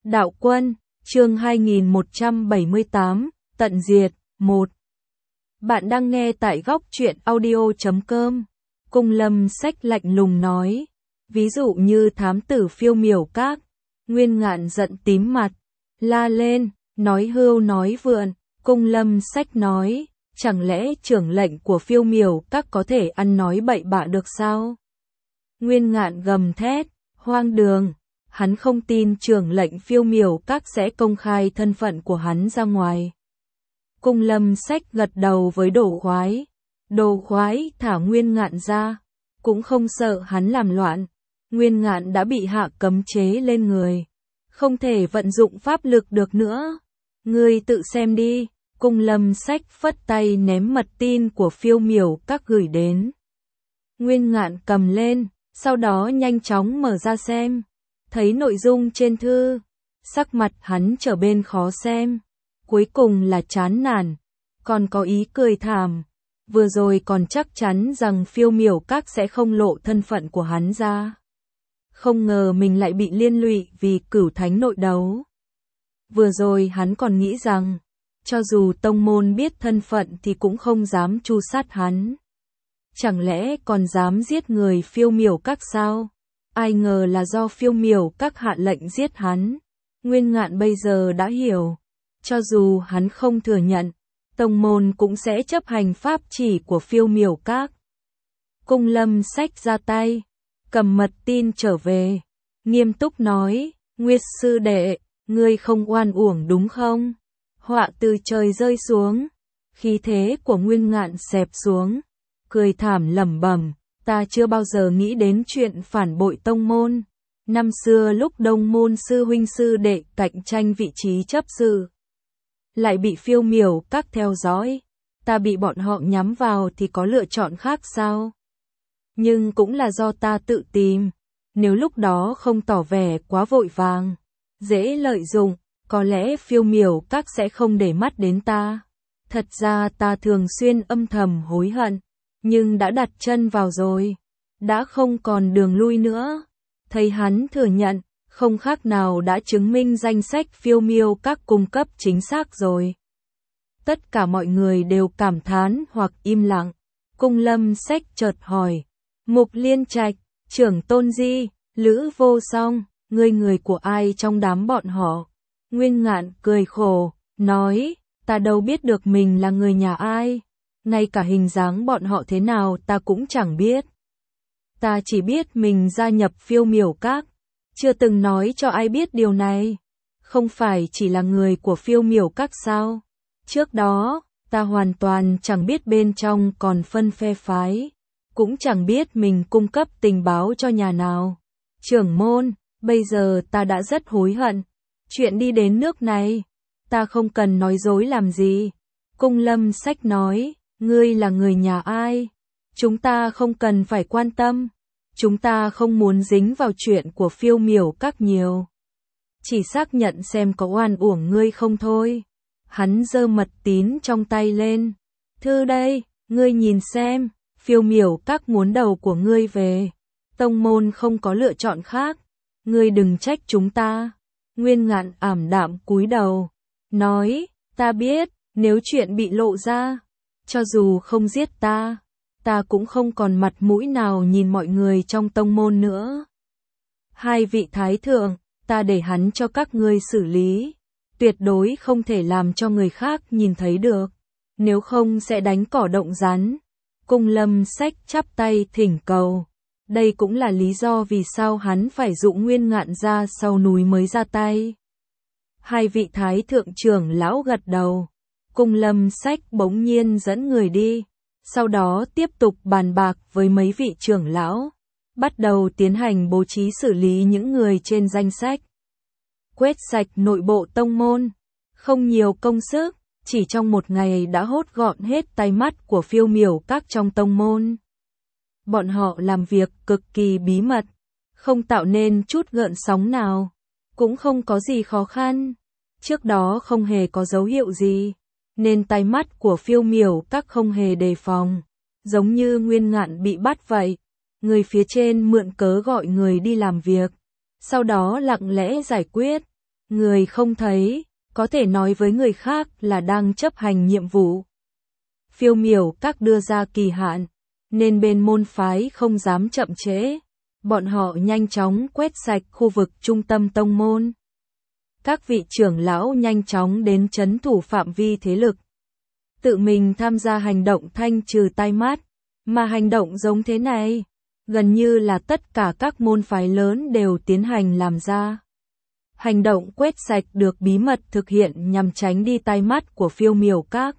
Đạo Quân, chương 2178, Tận Diệt, 1. Bạn đang nghe tại góc truyện audio.com. Cung Lâm Sách lạnh lùng nói. Ví dụ như thám tử Phiêu Miểu Các. Nguyên Ngạn giận tím mặt, la lên, nói hưu nói vượn. Cung Lâm Sách nói, chẳng lẽ trưởng lệnh của Phiêu Miểu Các có thể ăn nói bậy bạ được sao? Nguyên Ngạn gầm thét, hoang đường. Hắn không tin trưởng lệnh Phiêu Miểu Các sẽ công khai thân phận của hắn ra ngoài. Cung Lâm Sách gật đầu với Đồ Khoái. Đồ Khoái thả Nguyên Ngạn ra, cũng không sợ hắn làm loạn. Nguyên Ngạn đã bị hạ cấm chế lên người, không thể vận dụng pháp lực được nữa. Ngươi tự xem đi. Cung Lâm Sách phất tay ném mật tin của Phiêu Miểu Các gửi đến. Nguyên Ngạn cầm lên, sau đó nhanh chóng mở ra xem. Thấy nội dung trên thư, sắc mặt hắn trở bên khó xem. Cuối cùng là chán nản, còn có ý cười thảm. Vừa rồi còn chắc chắn rằng Phiêu Miểu Các sẽ không lộ thân phận của hắn ra. Không ngờ mình lại bị liên lụy vì Cửu Thánh nội đấu. Vừa rồi hắn còn nghĩ rằng, cho dù tông môn biết thân phận thì cũng không dám tru sát hắn. Chẳng lẽ còn dám giết người Phiêu Miểu Các sao? Ai ngờ là do Phiêu Miểu Các hạ lệnh giết hắn. Nguyên Ngạn bây giờ đã hiểu, cho dù hắn không thừa nhận, tông môn cũng sẽ chấp hành pháp chỉ của Phiêu Miểu Các. Cung Lâm Sách ra tay, cầm mật tin trở về, nghiêm túc nói, Nguyệt sư đệ, ngươi không oan uổng đúng không? Họa từ trời rơi xuống, khí thế của Nguyên Ngạn xẹp xuống, cười thảm lẩm bẩm. Ta chưa bao giờ nghĩ đến chuyện phản bội tông môn. Năm xưa lúc Đông môn sư huynh sư đệ cạnh tranh vị trí chấp sự, lại bị Phiêu Miểu Các theo dõi. Ta bị bọn họ nhắm vào thì có lựa chọn khác sao? Nhưng cũng là do ta tự tìm. Nếu lúc đó không tỏ vẻ quá vội vàng, dễ lợi dụng, có lẽ Phiêu Miểu Các sẽ không để mắt đến ta. Thật ra ta thường xuyên âm thầm hối hận. Nhưng đã đặt chân vào rồi, đã không còn đường lui nữa. Thấy hắn thừa nhận, không khác nào đã chứng minh danh sách Phiêu Miểu Các cung cấp chính xác rồi. Tất cả mọi người đều cảm thán hoặc im lặng. Cung Lâm Sách chợt hỏi, Mục Liên Trạch, Trưởng Tôn Di, Lữ Vô Song, ngươi người của ai trong đám bọn họ? Nguyên Ngạn cười khổ, nói, ta đâu biết được mình là người nhà ai. Ngay cả hình dáng bọn họ thế nào ta cũng chẳng biết. Ta chỉ biết mình gia nhập Phiêu Miểu Các, chưa từng nói cho ai biết điều này. Không phải chỉ là người của Phiêu Miểu Các sao? Trước đó, ta hoàn toàn chẳng biết bên trong còn phân phe phái, cũng chẳng biết mình cung cấp tình báo cho nhà nào. Trưởng môn, bây giờ ta đã rất hối hận. Chuyện đi đến nước này, ta không cần nói dối làm gì. Cung Lâm Sách nói, ngươi là người nhà ai? Chúng ta không cần phải quan tâm. Chúng ta không muốn dính vào chuyện của Phiêu Miểu Các nhiều. Chỉ xác nhận xem có oan uổng ngươi không thôi. Hắn giơ mật tín trong tay lên. Thư đây, ngươi nhìn xem. Phiêu Miểu Các muốn đầu của ngươi về. Tông môn không có lựa chọn khác. Ngươi đừng trách chúng ta. Nguyên Ngạn ảm đạm cúi đầu, nói, ta biết, nếu chuyện bị lộ ra, cho dù không giết ta, ta cũng không còn mặt mũi nào nhìn mọi người trong tông môn nữa. Hai vị thái thượng, ta để hắn cho các ngươi xử lý, tuyệt đối không thể làm cho người khác nhìn thấy được, nếu không sẽ đánh cỏ động rắn. Cung Lâm Sách chắp tay thỉnh cầu. Đây cũng là lý do vì sao hắn phải dụ Nguyên Ngạn ra sau núi mới ra tay. Hai vị thái thượng trưởng lão gật đầu. Cung Lâm Sách bỗng nhiên dẫn người đi, sau đó tiếp tục bàn bạc với mấy vị trưởng lão, bắt đầu tiến hành bố trí xử lý những người trên danh sách. Quét sạch nội bộ tông môn, không nhiều công sức, chỉ trong một ngày đã hốt gọn hết tay mắt của Phiêu Miểu Các trong tông môn. Bọn họ làm việc cực kỳ bí mật, không tạo nên chút gợn sóng nào, cũng không có gì khó khăn. Trước đó không hề có dấu hiệu gì, nên tai mắt của Phiêu Miểu Các không hề đề phòng, giống như Nguyên Ngạn bị bắt vậy. Người phía trên mượn cớ gọi người đi làm việc, sau đó lặng lẽ giải quyết. người không thấy, có thể nói với người khác là đang chấp hành nhiệm vụ. Phiêu miểu các đưa ra kỳ hạn, nên bên môn phái không dám chậm trễ. Bọn họ nhanh chóng quét sạch khu vực trung tâm tông môn. Các vị trưởng lão nhanh chóng đến trấn thủ phạm vi thế lực. Tự mình tham gia hành động thanh trừ tai mắt. Mà hành động giống thế này, gần như là tất cả các môn phái lớn đều tiến hành làm ra. Hành động quét sạch được bí mật thực hiện nhằm tránh đi tai mắt của phiêu miểu các.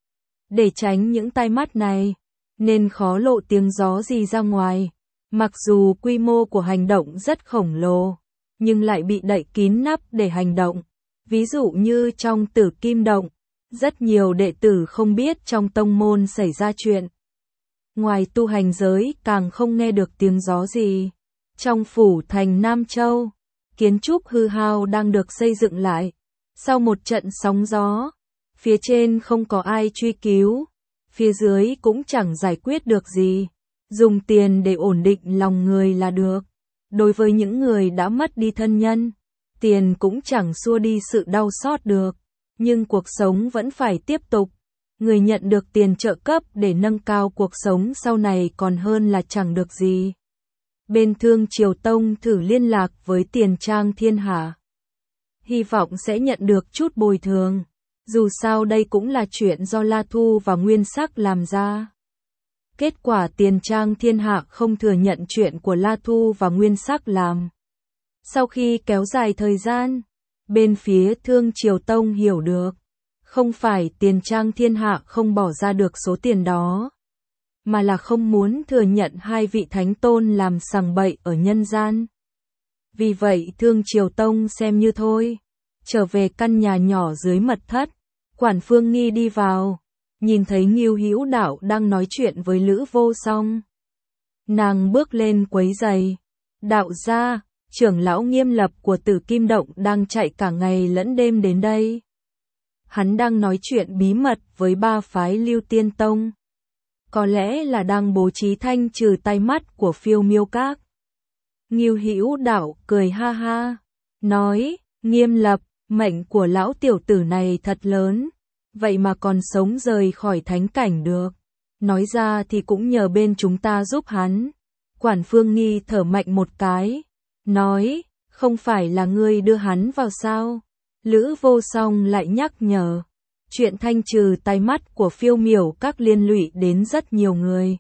Để tránh những tai mắt này, nên khó lộ tiếng gió gì ra ngoài. Mặc dù quy mô của hành động rất khổng lồ, nhưng lại bị đậy kín nắp để hành động. Ví dụ như trong Tử Kim Động, rất nhiều đệ tử không biết trong tông môn xảy ra chuyện. Ngoài tu hành giới càng không nghe được tiếng gió gì. Trong phủ thành Nam Châu, kiến trúc hư hao đang được xây dựng lại. Sau một trận sóng gió, phía trên không có ai truy cứu, phía dưới cũng chẳng giải quyết được gì. Dùng tiền để ổn định lòng người là được. Đối với những người đã mất đi thân nhân, tiền cũng chẳng xua đi sự đau xót được. Nhưng cuộc sống vẫn phải tiếp tục. Người nhận được tiền trợ cấp để nâng cao cuộc sống sau này còn hơn là chẳng được gì. Bên Thương Triều Tông thử liên lạc với Tiền Trang Thiên Hạ. Hy vọng sẽ nhận được chút bồi thường. Dù sao đây cũng là chuyện do La Thu và Nguyên Sắc làm ra. Kết quả Tiền Trang Thiên Hạ không thừa nhận chuyện của La Thu và Nguyên Sắc làm. Sau khi kéo dài thời gian, bên phía Thương Triều Tông hiểu được. Không phải Tiền Trang Thiên Hạ không bỏ ra được số tiền đó, mà là không muốn thừa nhận hai vị thánh tôn làm sằng bậy ở nhân gian. Vì vậy Thương Triều Tông xem như thôi. Trở về căn nhà nhỏ dưới mật thất, Quản Phương Nghi đi vào, nhìn thấy Ngưu Hữu Đạo đang nói chuyện với Lữ Vô Song. Nàng bước lên quấy giày. Đạo gia, trưởng lão Nghiêm Lập của Tử Kim Động đang chạy cả ngày lẫn đêm đến đây. Hắn đang nói chuyện bí mật với ba phái Lưu Tiên Tông. Có lẽ là đang bố trí thanh trừ tai mắt của phiêu miêu các. Ngưu Hữu Đạo cười ha ha, nói, Nghiêm Lập, mệnh của lão tiểu tử này thật lớn, vậy mà còn sống rời khỏi thánh cảnh được. Nói ra thì cũng nhờ bên chúng ta giúp hắn. Quản Phương Nghi thở mạnh một cái, nói, không phải là ngươi đưa hắn vào sao? Lữ Vô Song lại nhắc nhở, chuyện thanh trừ tai mắt của phiêu miểu các liên lụy đến rất nhiều người.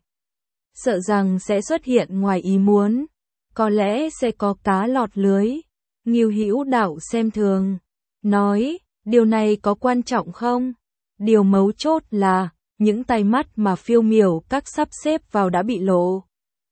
Sợ rằng sẽ xuất hiện ngoài ý muốn, có lẽ sẽ có cá lọt lưới. Ngưu Hữu Đạo xem thường, nói, điều này có quan trọng không? Điều mấu chốt là, những tai mắt mà phiêu miểu các sắp xếp vào đã bị lộ.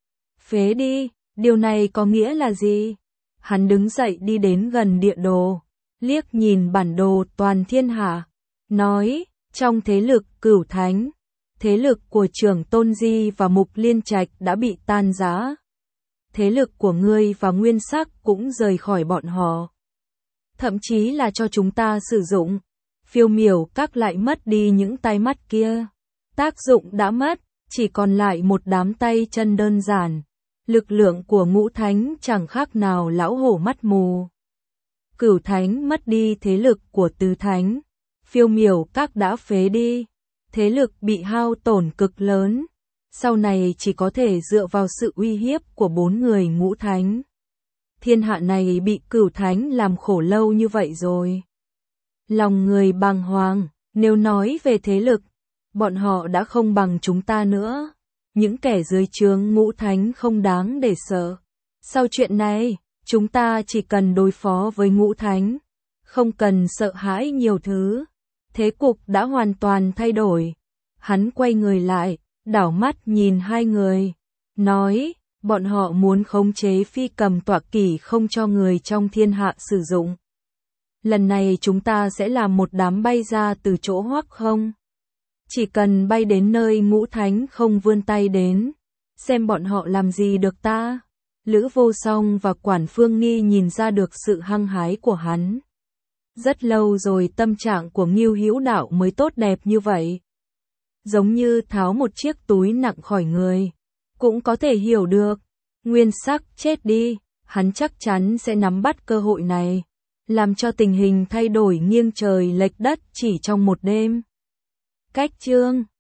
Phế đi, điều này có nghĩa là gì? Hắn đứng dậy đi đến gần địa đồ, liếc nhìn bản đồ toàn thiên hạ, nói, trong thế lực Cửu Thánh, thế lực của Trưởng Tôn Di và Mục Liên Trạch đã bị tan rã. Thế lực của ngươi và Nguyên Sắc cũng rời khỏi bọn họ. Thậm chí là cho chúng ta sử dụng. Phiêu miểu các lại mất đi những tai mắt kia. Tác dụng đã mất, chỉ còn lại một đám tay chân đơn giản. Lực lượng của Ngũ Thánh chẳng khác nào lão hổ mắt mù. Cửu Thánh mất đi thế lực của Tứ Thánh. Phiêu miểu các đã phế đi. Thế lực bị hao tổn cực lớn. Sau này chỉ có thể dựa vào sự uy hiếp của 4 người Ngũ Thánh. Thiên hạ này bị Cửu Thánh làm khổ lâu như vậy rồi. Lòng người bàng hoàng, nếu nói về thế lực, bọn họ đã không bằng chúng ta nữa. Những kẻ dưới trướng Ngũ Thánh không đáng để sợ. Sau chuyện này, chúng ta chỉ cần đối phó với Ngũ Thánh, không cần sợ hãi nhiều thứ. Thế cục đã hoàn toàn thay đổi. Hắn quay người lại, đảo mắt nhìn hai người, nói, bọn họ muốn khống chế phi cầm tọa kỷ không cho người trong thiên hạ sử dụng. Lần này chúng ta sẽ làm một đám bay ra từ chỗ Hoắc Không. Chỉ cần bay đến nơi Ngũ Thánh không vươn tay đến, xem bọn họ làm gì được ta. Lữ Vô Song và Quản Phương Nghi nhìn ra được sự hăng hái của hắn. Rất lâu rồi tâm trạng của Ngưu Hữu Đạo mới tốt đẹp như vậy. Giống như tháo một chiếc túi nặng khỏi người. Cũng có thể hiểu được, Nguyên Sắc chết đi, hắn chắc chắn sẽ nắm bắt cơ hội này. làm cho tình hình thay đổi nghiêng trời lệch đất chỉ trong một đêm. Cách chương